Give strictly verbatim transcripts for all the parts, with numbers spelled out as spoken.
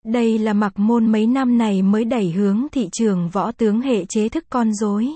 Đây là Mạc Môn mấy năm này mới đẩy hướng thị trường võ tướng hệ chế thức con rối.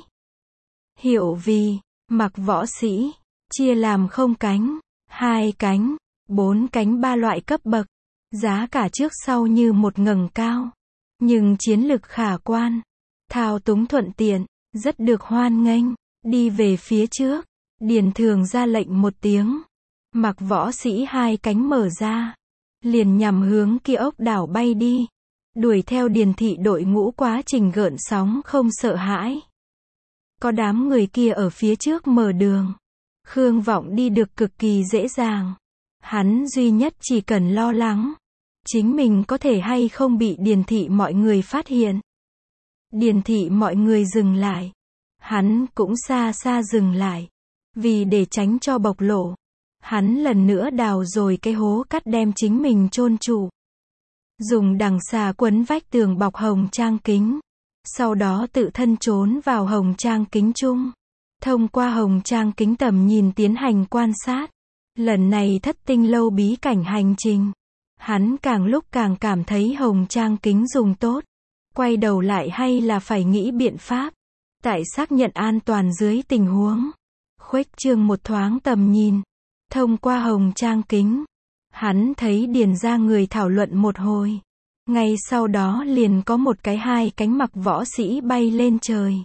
Hiệu vì, Mạc võ sĩ, chia làm không cánh, hai cánh, bốn cánh ba loại cấp bậc. Giá cả trước sau như một ngẩng cao. Nhưng chiến lực khả quan. Thao túng thuận tiện, rất được hoan nghênh. Đi về phía trước. Điền Thường ra lệnh một tiếng. Mạc võ sĩ hai cánh mở ra. Liền nhằm hướng kia ốc đảo bay đi. Đuổi theo Điền thị đội ngũ quá trình gợn sóng không sợ hãi. Có đám người kia ở phía trước mở đường. Khương Vọng đi được cực kỳ dễ dàng. Hắn duy nhất chỉ cần lo lắng. Chính mình có thể hay không bị Điền thị mọi người phát hiện. Điền thị mọi người dừng lại. Hắn cũng xa xa dừng lại. Vì để tránh cho bộc lộ. Hắn lần nữa đào rồi cái hố cắt đem chính mình chôn trụ. Dùng đằng xà quấn vách tường bọc hồng trang kính. Sau đó tự thân trốn vào hồng trang kính chung. Thông qua hồng trang kính tầm nhìn tiến hành quan sát. Lần này thất tinh lâu bí cảnh hành trình. Hắn càng lúc càng cảm thấy hồng trang kính dùng tốt. Quay đầu lại hay là phải nghĩ biện pháp. Tại xác nhận an toàn dưới tình huống. Khuếch trương một thoáng tầm nhìn. Thông qua hồng trang kính. Hắn thấy Điền ra người thảo luận một hồi. Ngay sau đó liền có một cái hai cánh Mạc võ sĩ bay lên trời.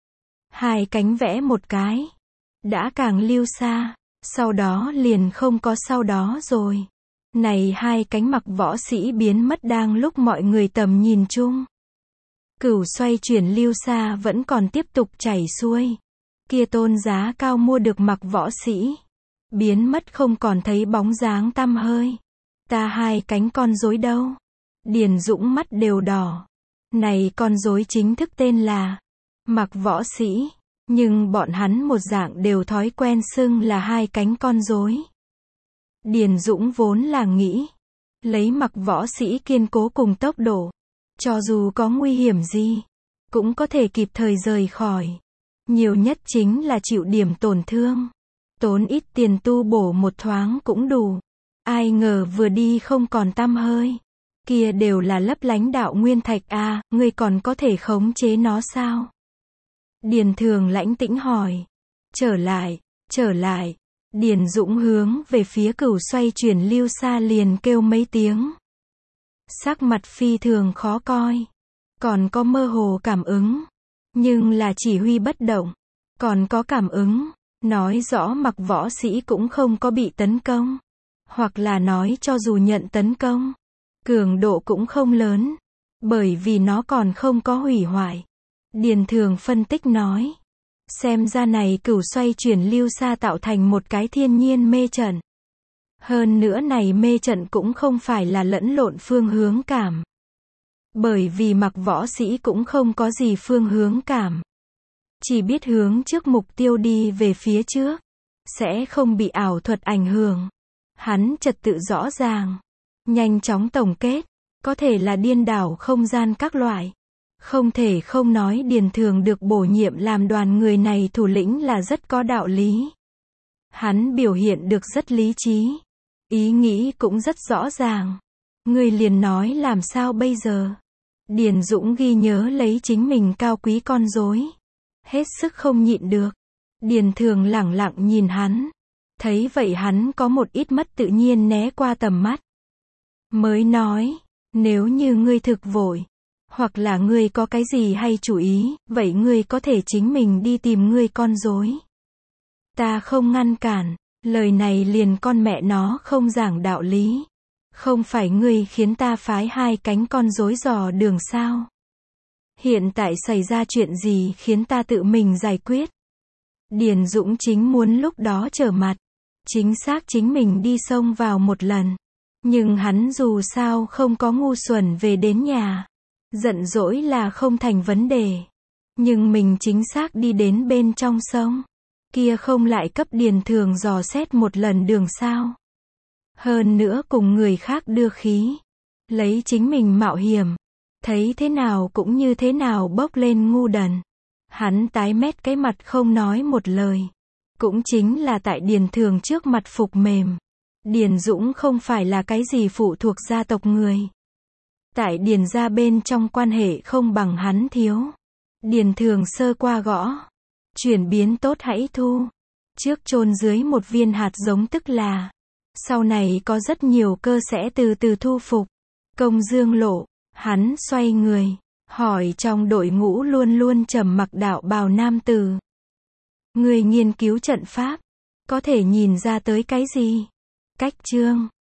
Hai cánh vẽ một cái. Đã càng lưu xa. Sau đó liền không có sau đó rồi. Này hai cánh Mạc võ sĩ biến mất đang lúc mọi người tầm nhìn chung. Cửu xoay chuyển lưu xa vẫn còn tiếp tục chảy xuôi. Kia tôn giá cao mua được Mạc võ sĩ. Biến mất không còn thấy bóng dáng tăm hơi. Ta hai cánh con rối đâu? Điền Dũng mắt đều đỏ. Này con rối chính thức tên là Mạc võ sĩ. Nhưng bọn hắn một dạng đều thói quen xưng là hai cánh con rối. Điền Dũng vốn là nghĩ. Lấy Mạc võ sĩ kiên cố cùng tốc độ. Cho dù có nguy hiểm gì. Cũng có thể kịp thời rời khỏi. Nhiều nhất chính là chịu điểm tổn thương. Tốn ít tiền tu bổ một thoáng cũng đủ. Ai ngờ vừa đi không còn tăm hơi. Kia đều là lấp lánh đạo nguyên thạch a, à, ngươi còn có thể khống chế nó sao? Điền Thường lãnh tĩnh hỏi. Trở lại, trở lại. Điền Dũng hướng về phía cửu xoay chuyển lưu xa liền kêu mấy tiếng. Sắc mặt phi thường khó coi. Còn có mơ hồ cảm ứng. Nhưng là chỉ huy bất động. Còn có cảm ứng. Nói rõ Mạc võ sĩ cũng không có bị tấn công. Hoặc là nói cho dù nhận tấn công. Cường độ cũng không lớn. Bởi vì nó còn không có hủy hoại. Điền Thường phân tích nói. Xem ra này cửu xoay chuyển lưu xa tạo thành một cái thiên nhiên mê trận. Hơn nữa này mê trận cũng không phải là lẫn lộn phương hướng cảm. Bởi vì Mạc võ sĩ cũng không có gì phương hướng cảm. Chỉ biết hướng trước mục tiêu đi về phía trước. Sẽ không bị ảo thuật ảnh hưởng. Hắn trật tự rõ ràng. Nhanh chóng tổng kết. Có thể là điên đảo không gian các loại. Không thể không nói Điền Thường được bổ nhiệm làm đoàn người này thủ lĩnh là rất có đạo lý. Hắn biểu hiện được rất lý trí. Ý nghĩ cũng rất rõ ràng. Người liền nói làm sao bây giờ. Điền Dũng ghi nhớ lấy chính mình cao quý con rối. Hết sức không nhịn được. Điền Thường lẳng lặng nhìn hắn. Thấy vậy hắn có một ít mất tự nhiên né qua tầm mắt. Mới nói, nếu như ngươi thực vội, hoặc là ngươi có cái gì hay chủ ý, vậy ngươi có thể chính mình đi tìm ngươi con rối. Ta không ngăn cản, lời này liền con mẹ nó không giảng đạo lý. Không phải ngươi khiến ta phái hai cánh con rối dò đường sao? Hiện tại xảy ra chuyện gì khiến ta tự mình giải quyết? Điền Dũng chính muốn lúc đó trở mặt. Chính xác chính mình đi xông vào một lần. Nhưng hắn dù sao không có ngu xuẩn về đến nhà. Giận dỗi là không thành vấn đề. Nhưng mình chính xác đi đến bên trong sông. Kia không lại cấp Điền Thường dò xét một lần đường sao. Hơn nữa cùng người khác đưa khí. Lấy chính mình mạo hiểm. Thấy thế nào cũng như thế nào bốc lên ngu đần. Hắn tái mét cái mặt không nói một lời. Cũng chính là tại Điền Thường trước mặt phục mềm. Điền Dũng không phải là cái gì phụ thuộc gia tộc người. Tại Điền gia bên trong quan hệ không bằng hắn thiếu. Điền Thường sơ qua gõ. Chuyển biến tốt hãy thu. Trước chôn dưới một viên hạt giống tức là. Sau này có rất nhiều cơ sẽ từ từ thu phục. Công Dương Lộ. Hắn xoay người. Hỏi trong đội ngũ luôn luôn trầm mặc đạo bào nam tử. Người nghiên cứu trận pháp. Có thể nhìn ra tới cái gì? Cách chương.